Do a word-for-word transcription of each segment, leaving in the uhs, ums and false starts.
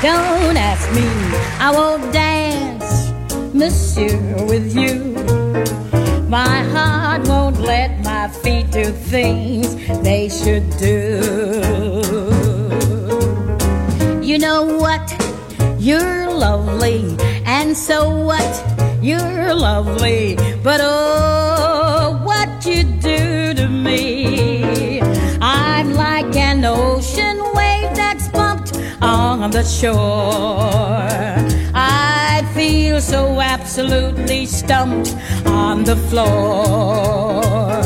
Don't ask me, I won't dance, monsieur, with you. My heart won't let my feet do things they should do. You know what? You're lovely, and so what? You're lovely, but oh, what you do to me. I'm like an ocean wave that's bumped on the shore. I feel so absolutely stumped on the floor.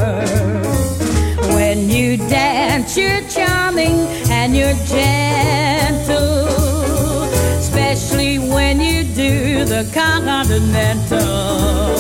When you dance, you're charming and you're gentle, especially when you do the continental.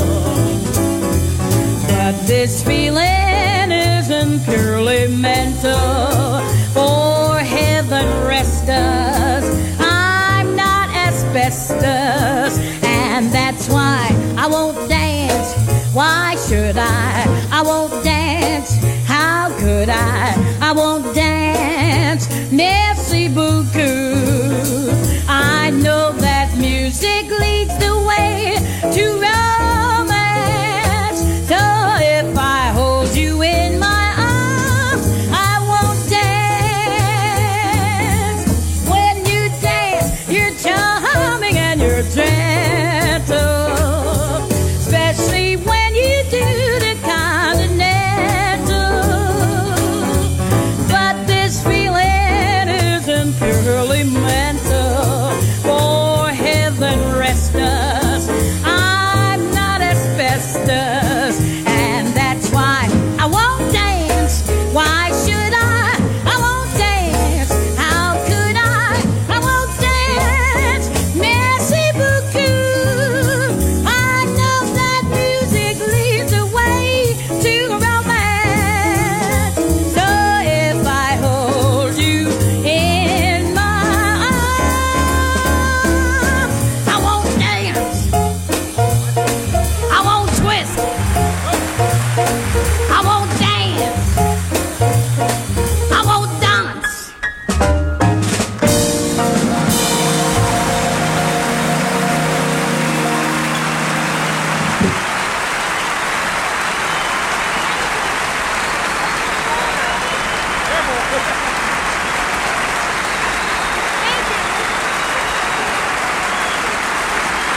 But this feeling isn't purely mental, for heaven rest us, I'm not asbestos, and that's why I won't dance. Why should I? I won't dance. How could I?